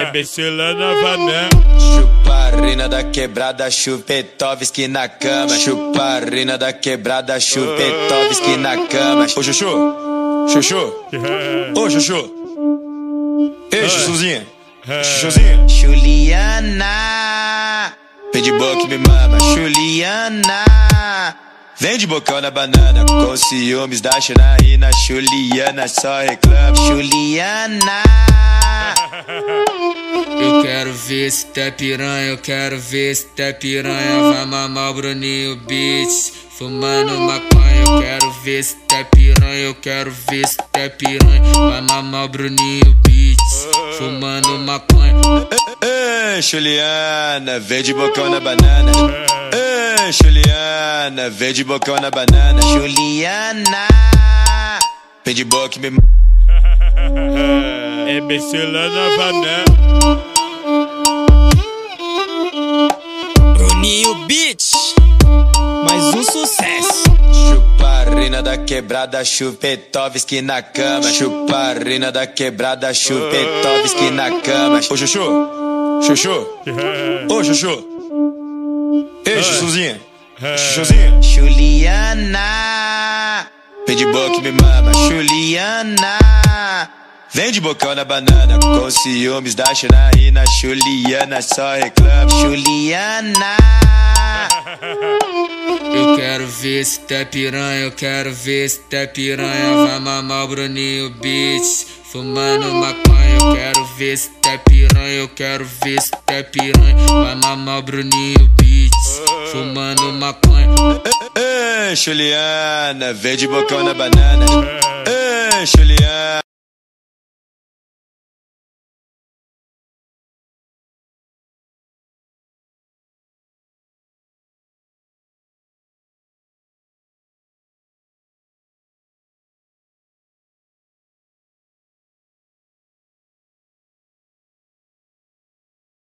Becila na Vanessa. Chuparina da quebrada, Chupetovski na cama. Chuparina da quebrada, Chupetovski na cama. Ô Chuchu, Chuchu, ô Chuchu. Ei Chuchuzinha, Chuchuzinha. Juliana, vem de boca e me mama. Juliana, vem de bocão na banana. Com ciúmes da Janaína, Juliana só reclama. Juliana, eu quero ver se tá piranha, eu quero ver se tá piranha. Vai mamar o Bruninho Beats, fumando maconha. Eu quero ver se tá piranha, eu quero ver se tá piranha. Vai mamar o Bruninho Beats, fumando maconha. Ei, Juliana, vem de bocão na banana. Ei, Juliana, vem de bocão na banana. Juliana, vem de boca e me... É Becila na Vanessa. Bruninho Beats, mais um sucesso. Chuparina da quebrada, Chupetovski na cama. Chuparina da quebrada, Chupetovski na cama. Ô Chuchu, Chuchu, ô Chuchu. Ei Chuchuzinha, Chuchuzinha. Juliana, vem de boca e me mama. Juliana, vem de bocão na banana. Com ciúmes da Janaína, Juliana só reclama. Juliana, eu quero ver se tá piranha, eu quero ver se tá piranha. Vai mamar o Bruninho Beats, fumando maconha. Eu quero ver se tá piranha, eu quero ver se tá piranha. Vai mamar o Bruninho Beats, fumando maconha. Ei, Juliana, vem de bocão na banana. Ei, Juliana.